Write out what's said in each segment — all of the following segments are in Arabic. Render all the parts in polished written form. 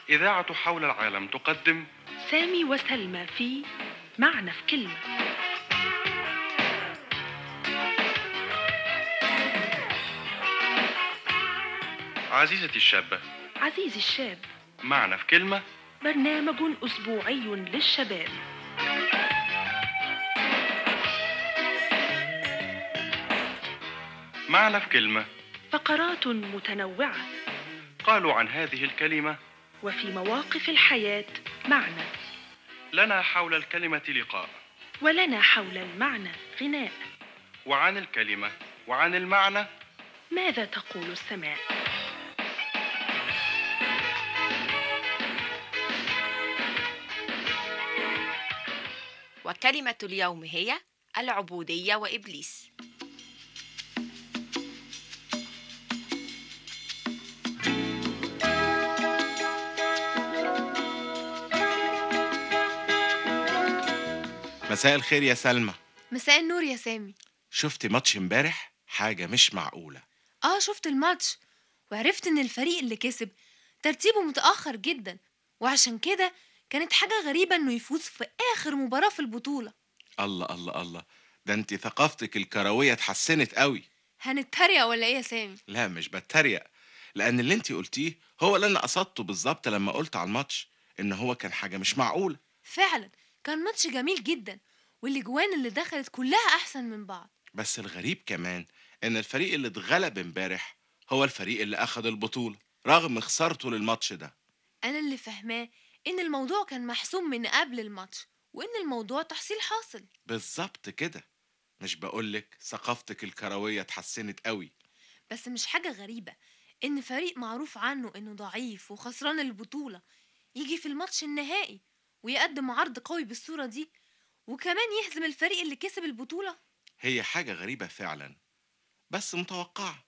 إذاعة حول العالم تقدم سامي وسلمى في معنى في كلمة. عزيزتي الشابة. عزيزي الشاب، معنى في كلمة. برنامج أسبوعي للشباب. معنى في كلمة. فقرات متنوعة، قالوا عن هذه الكلمة: وفي مواقف الحياة معنى، لنا حول الكلمة لقاء، ولنا حول المعنى غناء. وعن الكلمة وعن المعنى ماذا تقول السماء؟ وكلمة اليوم هي العبودية وإبليس. مساء الخير يا سلمى. مساء النور يا سامي. شفت ماتش امبارح؟ حاجة مش معقولة. شفت الماتش وعرفت ان الفريق اللي كسب ترتيبه متأخر جدا، وعشان كده كانت حاجة غريبة انه يفوز في اخر مباراة في البطولة. الله الله الله، ده انت ثقافتك الكروية اتحسنت قوي. هنتريق ولا ايه يا سامي؟ لا مش بتريق، لان اللي انت قلتيه هو اللي انا قصدته بالظبط لما قلت على الماتش ان هو كان حاجة مش معقولة. فعلا كان ماتش جميل جدا، والاجوان اللي دخلت كلها احسن من بعض. بس الغريب كمان ان الفريق اللي اتغلب امبارح هو الفريق اللي اخد البطولة رغم خسارته للماتش ده. انا اللي فاهماه ان الموضوع كان محسوم من قبل الماتش، وان الموضوع تحصيل حاصل. بالظبط كده، مش بقولك ثقافتك الكروية اتحسنت قوي؟ بس مش حاجة غريبة إن فريق معروف عنه إنه ضعيف وخسران البطولة يجي في الماتش النهائي ويقدم عرض قوي بالصورة دي، وكمان يهزم الفريق اللي كسب البطولة. هي حاجة غريبة فعلا، بس متوقعة.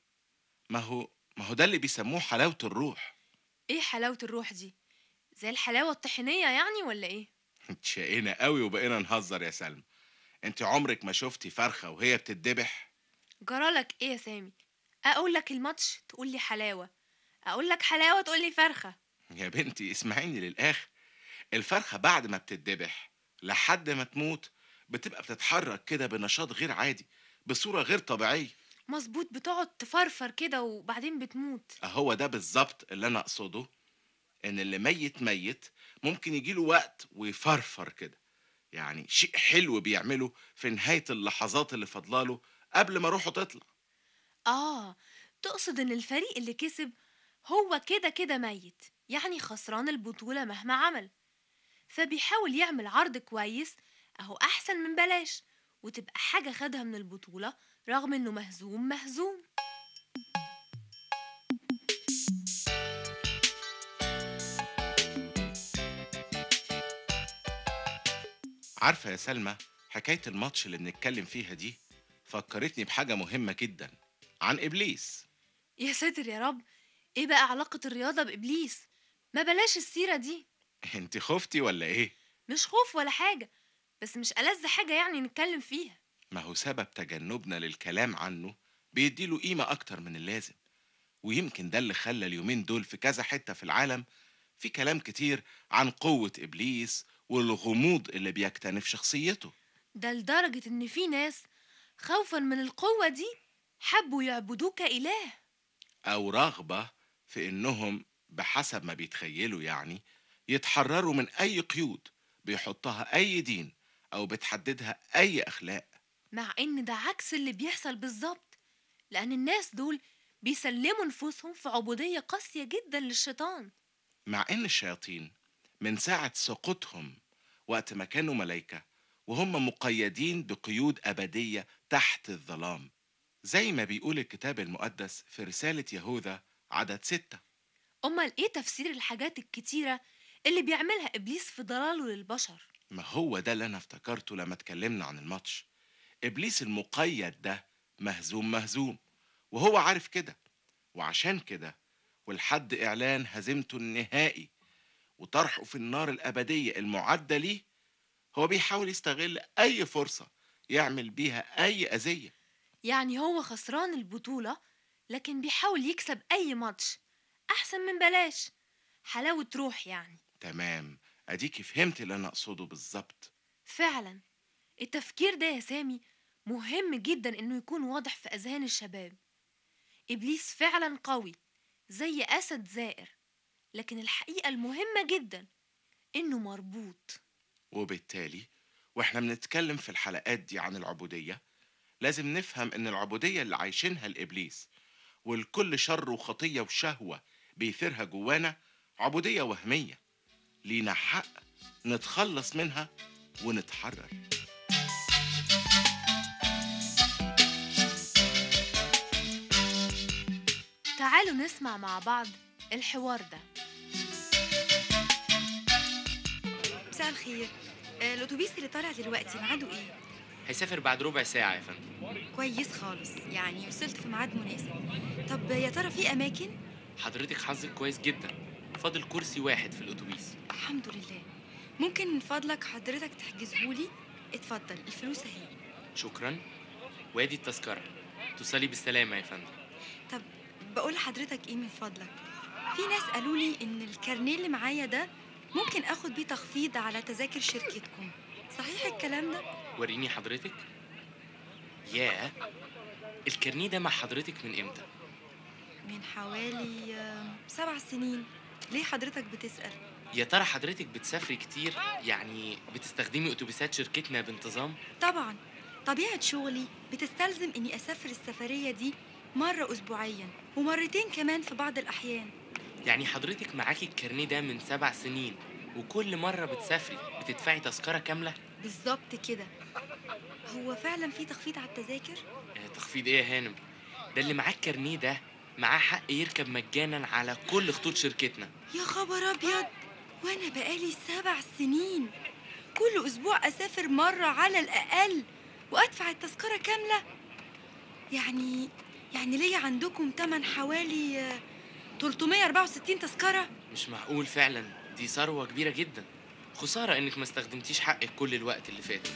ما هو ده اللي بيسموه حلاوة الروح. إيه حلاوة الروح دي؟ زي الحلاوة الطحينية يعني ولا إيه؟ اتشقينا قوي وبقينا نهزر يا سلمى. انت عمرك ما شفتي فرخة وهي بتتذبح؟ جرالك إيه يا سامي؟ أقول لك الماتش تقول لي حلاوة، أقول لك حلاوة تقول لي فرخة. يا بنتي اسمعيني للآخر. الفرخة بعد ما بتتذبح لحد ما تموت بتبقى بتتحرك كده بنشاط غير عادي، بصورة غير طبيعية. مظبوط، بتقعد تفرفر كده وبعدين بتموت. اهو ده بالظبط اللي انا اقصده، ان اللي ميت ميت ممكن يجيله وقت ويفرفر كده. يعني شيء حلو بيعمله في نهاية اللحظات اللي فضلاله قبل ما روحه تطلع. آه، تقصد إن الفريق اللي كسب هو كده كده ميت، يعني خسران البطولة مهما عمل، فبيحاول يعمل عرض كويس أهو أحسن من بلاش، وتبقى حاجة خدها من البطولة رغم إنه مهزوم. عارفة يا سلمى، حكاية الماتش اللي بنتكلم فيها دي فكرتني بحاجة مهمة جدا عن إبليس. يا ساتر يا رب، إيه بقى علاقة الرياضة بإبليس؟ ما بلاش السيرة دي. انت خفتي ولا ايه؟ مش خوف ولا حاجة، بس مش ألذ حاجة يعني نتكلم فيها. ما هو سبب تجنبنا للكلام عنه بيديله قيمة أكتر من اللازم، ويمكن ده اللي خلى اليومين دول في كذا حتة في العالم في كلام كتير عن قوة إبليس والغموض اللي بيكتنف شخصيته. ده لدرجة إن في ناس خوفا من القوة دي حبوا يعبدوه كإله. أو رغبة في إنهم بحسب ما بيتخيلوا يعني يتحرروا من أي قيود بيحطها أي دين أو بتحددها أي أخلاق. مع إن ده عكس اللي بيحصل بالظبط، لأن الناس دول بيسلموا نفوسهم في عبودية قاسية جدا للشيطان. مع إن الشياطين من ساعة سقوطهم وقت ما كانوا ملايكة وهم مقيدين بقيود أبدية تحت الظلام، زي ما بيقول الكتاب المقدس في رسالة يهوذا عدد 6. أمال إيه تفسير الحاجات الكتيرة اللي بيعملها إبليس في ضلاله للبشر؟ ما هو ده اللي أنا افتكرته لما اتكلمنا عن الماتش. إبليس المقيد ده مهزوم، وهو عارف كده، وعشان كده ولحد إعلان هزيمته النهائي وطرحه في النار الأبدية المعدة ليه، هو بيحاول يستغل أي فرصة يعمل بيها أي أذية. يعني هو خسران البطولة، لكن بيحاول يكسب أي ماتش أحسن من بلاش، حلاوة روح يعني. تمام، اديكي فهمت اللي انا اقصده بالظبط. فعلا التفكير ده يا سامي مهم جدا إنه يكون واضح في أذهان الشباب. إبليس فعلا قوي زي أسد زائر، لكن الحقيقة المهمة جدا إنه مربوط. وبالتالي واحنا بنتكلم في الحلقات دي عن العبودية، لازم نفهم ان العبودية اللي عايشينها لإبليس والكل شر وخطية وشهوة بيثيرها جوانا عبودية وهمية، لينا حق نتخلص منها ونتحرر. تعالوا نسمع مع بعض الحوار ده. مساء الخير. الأتوبيس اللي طالع دلوقتي ميعاده إيه؟ هيسافر بعد ربع ساعة يا فندم. كويس خالص، يعني وصلت في ميعاد مناسب. طب يا ترى في أماكن؟ حضرتك حظك كويس جدا، فاضل كرسي واحد في الأتوبيس. الحمد لله. ممكن من فضلك حضرتك تحجزهولي؟ اتفضل، الفلوس أهي. شكرا، وادي التذكرة. توصلي بالسلامة يا فندم. طب بقول لحضرتك إيه من فضلك؟ في ناس قالوا لي إن الكارنيه اللي معايا ده ممكن آخد بيه تخفيض على تذاكر شركتكم، صحيح الكلام ده؟ وريني حضرتك. ياه، الكارنيه ده مع حضرتك من امتى؟ من حوالي 7 سنين. ليه حضرتك بتسأل؟ يا ترى حضرتك بتسافري كتير؟ يعني بتستخدمي أتوبيسات شركتنا بانتظام؟ طبعا، طبيعة شغلي بتستلزم إني أسافر السفرية دي مرة أسبوعيا ومرتين كمان في بعض الأحيان. يعني حضرتك معاكي الكارنيه ده من 7 سنين، وكل مرة بتسافري بتدفعي تذكرة كاملة؟ بالظبط كده. هو فعلا في تخفيض على التذاكر؟ تخفيض ايه يا هانم؟ ده اللي معاه الكارنيه ده معاه حق يركب مجانا على كل خطوط شركتنا. يا خبر أبيض، وأنا بقالي 7 سنين كل أسبوع أسافر مرة على الأقل وأدفع التذكرة كاملة. يعني ليا عندكم تمن حوالي 364 تذكرة. مش معقول فعلا، دي ثروة كبيرة جدا. خسارة انك ما استخدمتيش حقك كل الوقت اللي فات.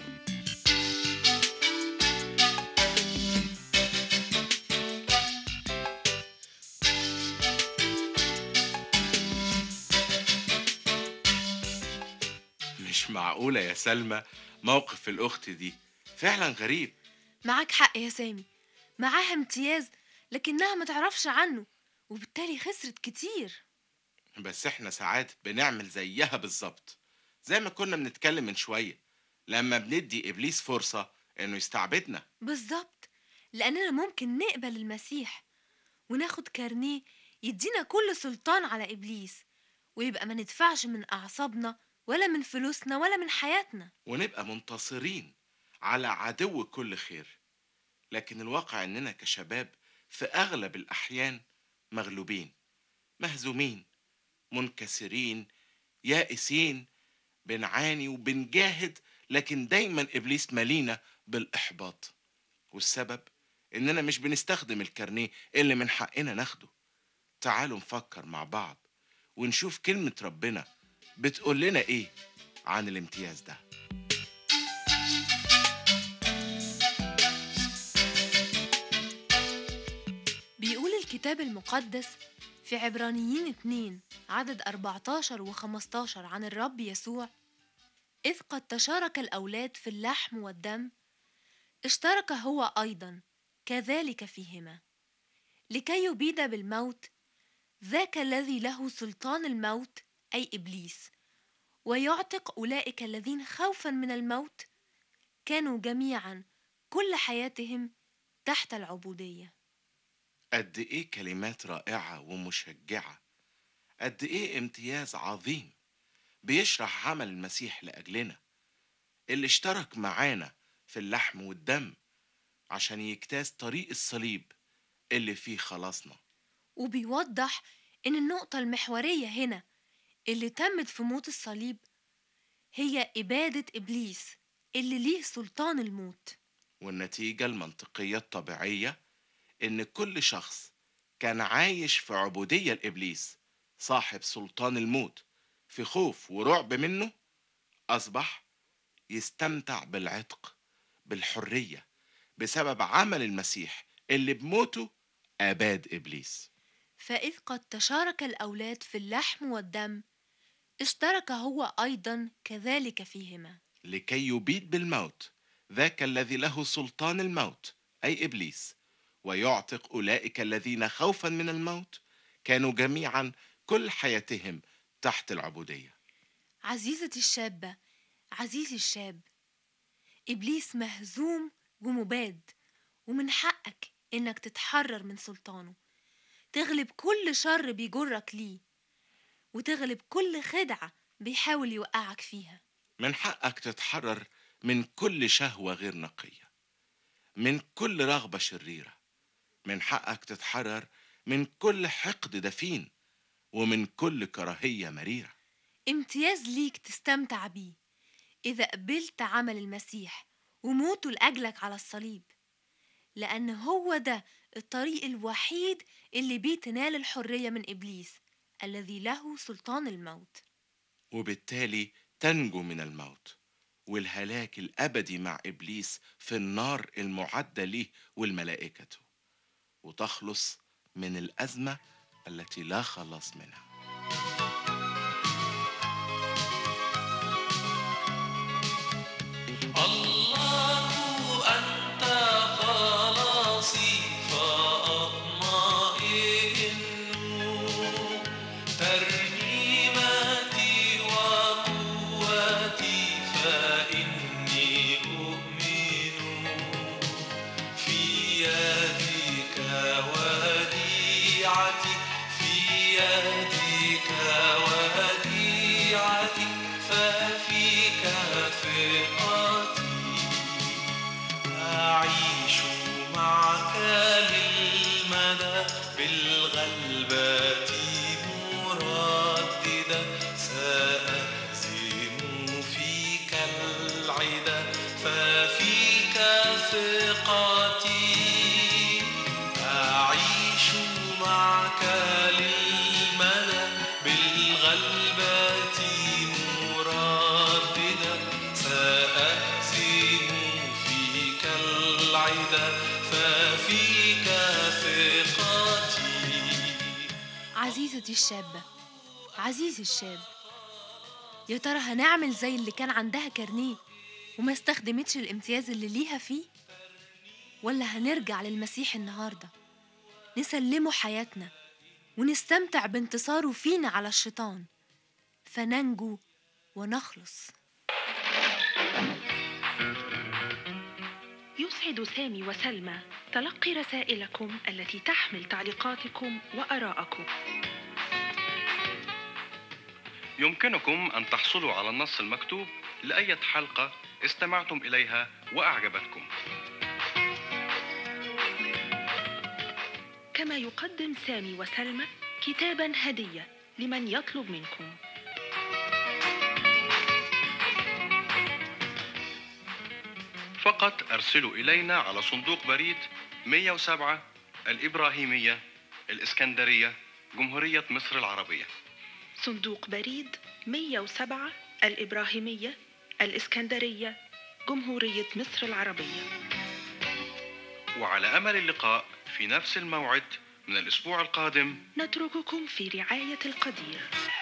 مش معقولة يا سلمى، موقف الأخت دي فعلا غريب. معاك حق يا سامي، معاها امتياز لكنها ما تعرفش عنه، وبالتالي خسرت كتير. بس احنا ساعات بنعمل زيها بالظبط، زي ما كنا بنتكلم من شوية، لما بندي إبليس فرصة إنه يستعبدنا. بالظبط، لأننا ممكن نقبل المسيح وناخد كارنيه يدينا كل سلطان على إبليس، ويبقى ما ندفعش من أعصابنا ولا من فلوسنا ولا من حياتنا. ونبقى منتصرين على عدو كل خير. لكن الواقع إننا كشباب في أغلب الأحيان مغلوبين، مهزومين، منكسرين، يائسين، بنعاني وبنجاهد، لكن دايما إبليس مالينا بالإحباط. والسبب إننا مش بنستخدم الكارنيه اللي من حقنا ناخده. تعالوا نفكر مع بعض ونشوف كلمة ربنا بتقول لنا إيه عن الامتياز ده. بيقول الكتاب المقدس في عبرانيين 2 عدد 14 و15 عن الرب يسوع: إذ قد تشارك الأولاد في اللحم والدم، اشترك هو أيضا كذلك فيهما، لكي يبيد بالموت ذاك الذي له سلطان الموت أي إبليس، ويعتق أولئك الذين خوفا من الموت كانوا جميعا كل حياتهم تحت العبودية. قد إيه كلمات رائعة ومشجعة، قد إيه امتياز عظيم بيشرح عمل المسيح لأجلنا، اللي اشترك معانا في اللحم والدم عشان يجتاز طريق الصليب اللي فيه خلاصنا. وبيوضح إن النقطة المحورية هنا اللي تمت في موت الصليب هي إبادة إبليس اللي ليه سلطان الموت. والنتيجة المنطقية الطبيعية إن كل شخص كان عايش في عبودية لإبليس صاحب سلطان الموت في خوف ورعب منه، أصبح يستمتع بالعتق، بالحرية، بسبب عمل المسيح اللي بموته أباد إبليس. فإذ قد تشارك الأولاد في اللحم والدم اشترك هو أيضا كذلك فيهما. لكي يبيد بالموت ذاك الذي له سلطان الموت أي إبليس، ويعتق أولئك الذين خوفا من الموت كانوا جميعا كل حياتهم تحت العبودية. عزيزتي الشابة، عزيزي الشاب، إبليس مهزوم ومباد، ومن حقك إنك تتحرر من سلطانه، تغلب كل شر بيجرك ليه، وتغلب كل خدعة بيحاول يوقعك فيها. من حقك تتحرر من كل شهوة غير نقية، من كل رغبة شريرة. من حقك تتحرر من كل حقد دفين، ومن كل كراهية مريرة. امتياز ليك تستمتع بيه إذا قبلت عمل المسيح وموته لأجلك على الصليب، لأن هو ده الطريق الوحيد اللي بيه تنال الحرية من إبليس الذي له سلطان الموت. وبالتالي تنجو من الموت والهلاك الأبدي مع إبليس في النار المعدة ليه والملائكته، وتخلص من الأزمة التي لا خلاص منها. الله أنت خلاصي فأطمئن، ترنيمتي وقوتي فإني أؤمن، في يدك وديعتي، في يدك وديعتي، ففيك ثقتي، أعيش معك للمدى بالغلبة مرددا، سأهزم فيك العدا ففيك ثقتي، أعيش معك للمدى بالغلبة مرددا، سأهزم فيك العدا ففيك ثقتي. عزيزتي الشابة، عزيزي الشاب، يا ترى هنعمل زي اللي كان عندها كارنيه وما استخدمتش الامتياز اللي ليها فيه، ولا هنرجع للمسيح النهاردة نسلمه حياتنا ونستمتع بانتصاره فينا على الشيطان فننجو ونخلص؟ يسعد سامي وسلمى تلقي رسائلكم التي تحمل تعليقاتكم وآراءكم. يمكنكم أن تحصلوا على النص المكتوب لأية حلقة استمعتم إليها وأعجبتكم. كما يقدم سامي وسلمى كتاباً هدية لمن يطلب منكم. فقط أرسلوا إلينا على صندوق بريد 107 الإبراهيمية، الإسكندرية، جمهورية مصر العربية. صندوق بريد 107 الإبراهيمية، الإسكندرية، جمهورية مصر العربية. وعلى أمل اللقاء في نفس الموعد من الأسبوع القادم. نترككم في رعاية القدير.